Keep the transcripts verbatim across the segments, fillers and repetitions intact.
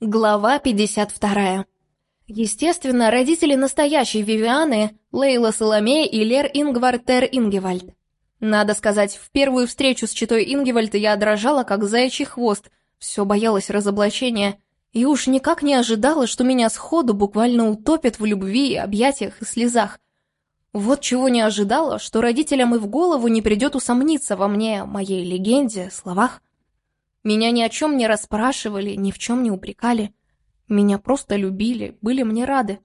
Глава пятьдесят вторая. Естественно, родители настоящей Вивианы — Лейла Соломея и Лер Ингвар Тер Ингевальд. Надо сказать, в первую встречу с читой Ингевальд я дрожала, как заячий хвост, все боялась разоблачения, и уж никак не ожидала, что меня сходу буквально утопят в любви, объятиях и слезах. Вот чего не ожидала, что родителям и в голову не придет усомниться во мне, моей легенде, словах. Меня ни о чем не расспрашивали, ни в чем не упрекали. Меня просто любили, были мне рады.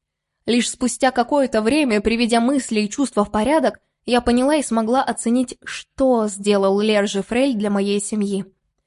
Лишь спустя какое-то время, приведя мысли и чувства в порядок, я поняла и смогла оценить, что сделал Лер Жефрель для моей семьи.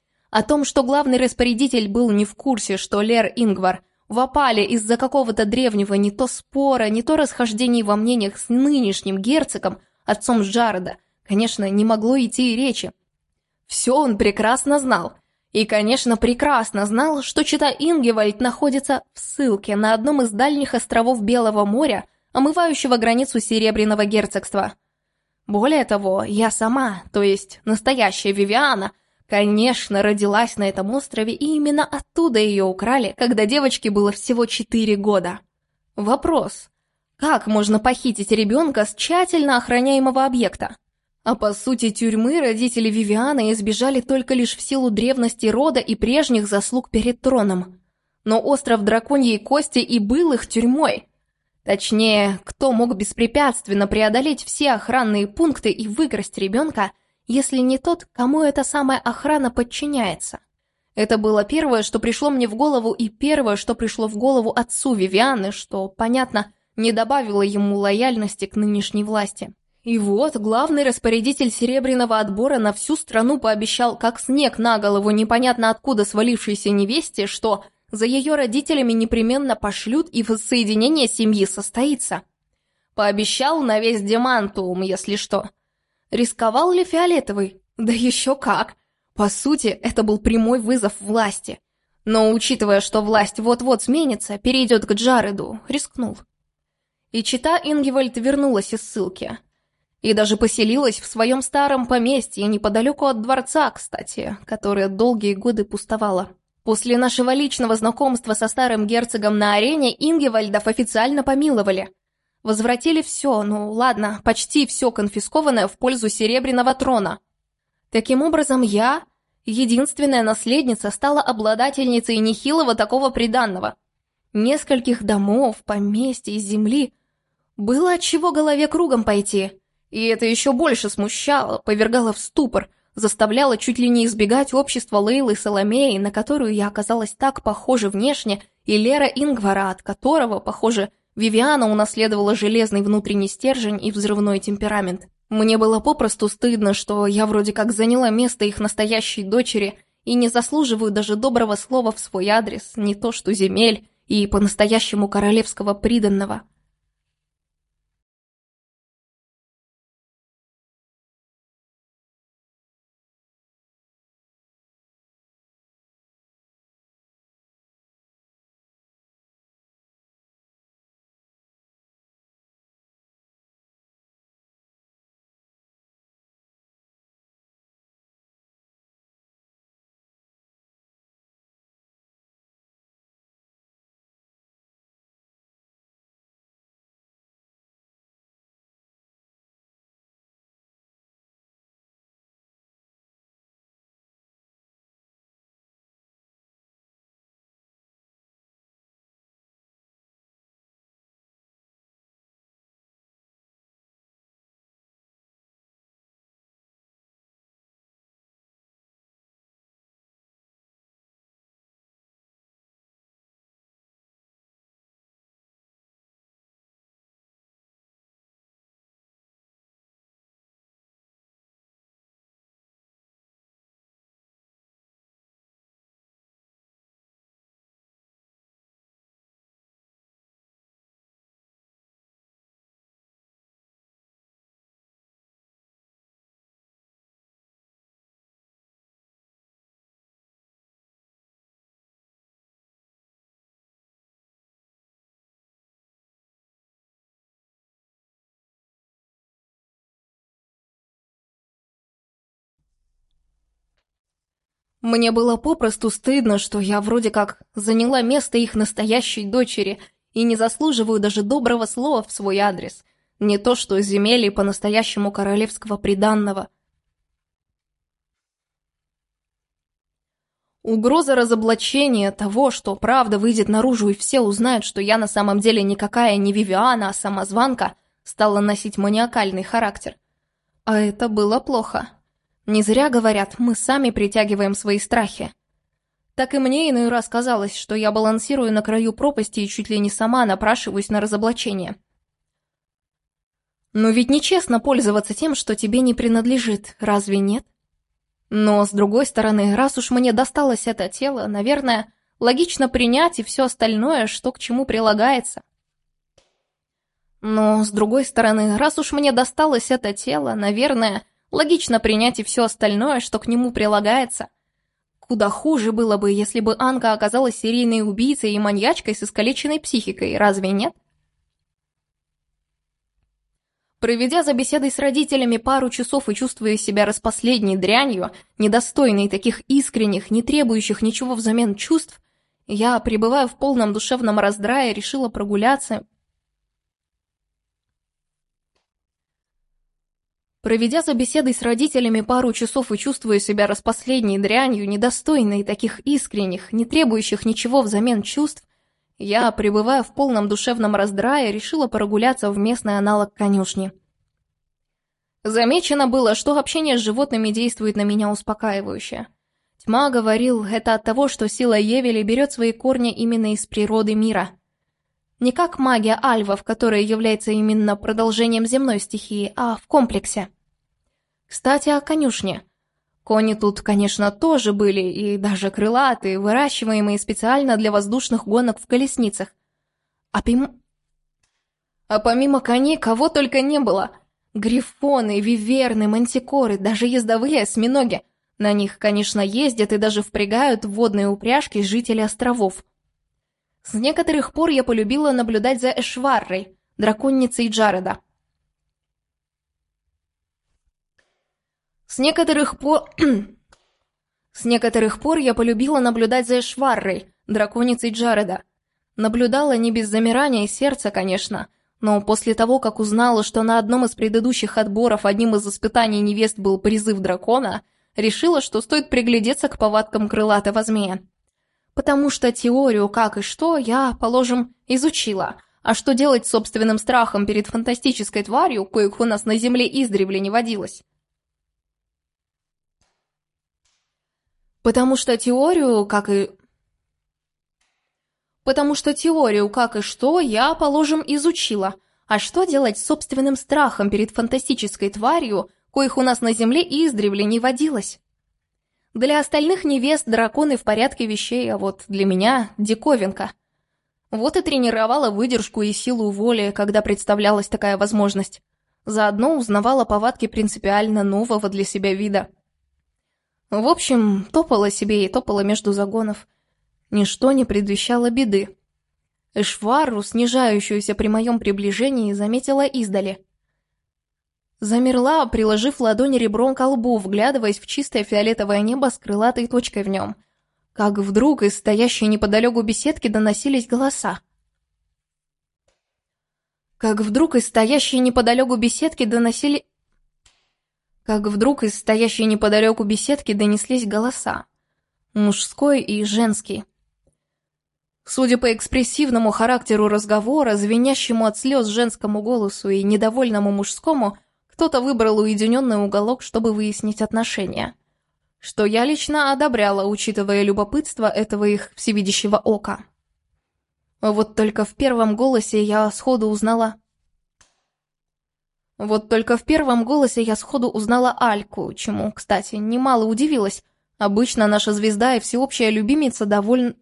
О том, что главный распорядитель был не в курсе, что Лер Ингвар в опале из-за какого-то древнего не то спора, не то расхождений во мнениях с нынешним герцогом, отцом Джареда, конечно, не могло идти и речи. Все он прекрасно знал. И, конечно, прекрасно знал, что чита Ингевальд находится в ссылке на одном из дальних островов Белого моря, омывающего границу Серебряного герцогства. Более того, я сама, то есть настоящая Вивиана, конечно, родилась на этом острове, и именно оттуда ее украли, когда девочке было всего четыре года. Вопрос: как можно похитить ребенка с тщательно охраняемого объекта? А по сути тюрьмы родители Вивианы избежали только лишь в силу древности рода и прежних заслуг перед троном. Но остров Драконьей Кости и был их тюрьмой. Точнее, кто мог беспрепятственно преодолеть все охранные пункты и выкрасть ребенка, если не тот, кому эта самая охрана подчиняется? Это было первое, что пришло мне в голову, и первое, что пришло в голову отцу Вивианы, что, понятно, не добавило ему лояльности к нынешней власти. И вот главный распорядитель Серебряного отбора на всю страну пообещал, как снег на голову непонятно откуда свалившейся невесте, что за ее родителями непременно пошлют и воссоединение семьи состоится. Пообещал на весь Демантуум, если что. Рисковал ли Фиолетовый? Да еще как! По сути, это был прямой вызов власти. Но учитывая, что власть вот-вот сменится, перейдет к Джареду, рискнул. И чита Ингевальд вернулась из ссылки. И даже поселилась в своем старом поместье, неподалеку от дворца, кстати, которое долгие годы пустовало. После нашего личного знакомства со старым герцогом на арене Ингевальдов официально помиловали. Возвратили все, ну ладно, почти все конфискованное в пользу Серебряного трона. Таким образом, я, единственная наследница, стала обладательницей нехилого такого приданного. Нескольких домов, поместьй, земли. Было от чего голове кругом пойти. И это еще больше смущало, повергало в ступор, заставляло чуть ли не избегать общества Лейлы Соломеи, на которую я оказалась так похожа внешне, и Лера Ингвара, от которого, похоже, Вивиана унаследовала железный внутренний стержень и взрывной темперамент. Мне было попросту стыдно, что я вроде как заняла место их настоящей дочери и не заслуживаю даже доброго слова в свой адрес, не то что земель и по-настоящему королевского приданного. Мне было попросту стыдно, что я вроде как заняла место их настоящей дочери и не заслуживаю даже доброго слова в свой адрес. Не то что земель и по-настоящему королевского приданного. Угроза разоблачения того, что правда выйдет наружу и все узнают, что я на самом деле никакая не Вивиана, а самозванка, стала носить маниакальный характер. А это было плохо. Не зря говорят, мы сами притягиваем свои страхи. Так и мне иной раз казалось, что я балансирую на краю пропасти и чуть ли не сама напрашиваюсь на разоблачение. Но ведь нечестно пользоваться тем, что тебе не принадлежит, разве нет? Но, с другой стороны, раз уж мне досталось это тело, наверное, логично принять и все остальное, что к чему прилагается. Но, с другой стороны, раз уж мне досталось это тело, наверное, логично принять и все остальное, что к нему прилагается. Куда хуже было бы, если бы Анка оказалась серийной убийцей и маньячкой с искалеченной психикой, разве нет? Проведя за беседой с родителями пару часов и чувствуя себя распоследней дрянью, недостойной таких искренних, не требующих ничего взамен чувств, я, пребывая в полном душевном раздрае, решила прогуляться. Проведя за беседой с родителями пару часов и чувствуя себя распоследней дрянью, недостойной таких искренних, не требующих ничего взамен чувств, я, пребывая в полном душевном раздрае, решила прогуляться в местный аналог конюшни. Замечено было, что общение с животными действует на меня успокаивающе. Тьма говорил, это от того, что сила Евели берет свои корни именно из природы мира. Не как магия альвов, которая является именно продолжением земной стихии, а в комплексе. Кстати, о конюшне. Кони тут, конечно, тоже были, и даже крылатые, выращиваемые специально для воздушных гонок в колесницах. А, пим... а помимо коней кого только не было. Грифоны, виверны, мантикоры, даже ездовые осьминоги. На них, конечно, ездят и даже впрягают в водные упряжки жители островов. С некоторых пор я полюбила наблюдать за Эшваррой, драконницей Джареда. С некоторых пор... С некоторых пор я полюбила наблюдать за Эшваррой, драконицей Джареда. Наблюдала не без замирания сердца, конечно, но после того, как узнала, что на одном из предыдущих отборов одним из испытаний невест был призыв дракона, решила, что стоит приглядеться к повадкам крылатого змея. Потому что теорию «как и что» я, положим, изучила, а что делать с собственным страхом перед фантастической тварью, коих у нас на земле издревле не водилось? Потому что теорию, как и... Потому что теорию «как и что» я, положим, изучила. А что делать с собственным страхом перед фантастической тварью, коих у нас на земле издревле не водилось? Для остальных невест драконы в порядке вещей, а вот для меня диковинка. Вот и тренировала выдержку и силу воли, когда представлялась такая возможность. Заодно узнавала повадки принципиально нового для себя вида. В общем, топала себе и топала между загонов. Ничто не предвещало беды. Эшварру, снижающуюся при моем приближении, заметила издали. Замерла, приложив ладонь ребром ко лбу, вглядываясь в чистое фиолетовое небо с крылатой точкой в нем. Как вдруг из стоящей неподалеку беседки доносились голоса. Как вдруг из стоящей неподалеку беседки доносили... Как вдруг из стоящей неподалеку беседки донеслись голоса. Мужской и женский. Судя по экспрессивному характеру разговора, звенящему от слез женскому голосу и недовольному мужскому, кто-то выбрал уединенный уголок, чтобы выяснить отношения. Что я лично одобряла, учитывая любопытство этого их всевидящего ока. Вот только в первом голосе я сходу узнала... Вот только в первом голосе я сходу узнала Альку, чему, кстати, немало удивилась. Обычно наша звезда и всеобщая любимица довольно...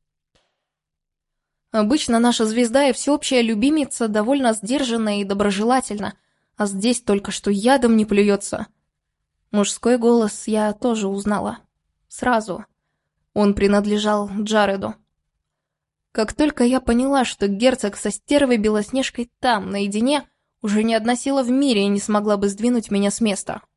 Обычно наша звезда и всеобщая любимица довольно сдержанна и доброжелательна, а здесь только что ядом не плюется. Мужской голос я тоже узнала. Сразу. Он принадлежал Джареду. Как только я поняла, что герцог со стервой Белоснежкой там, наедине, уже ни одна сила в мире не смогла бы сдвинуть меня с места.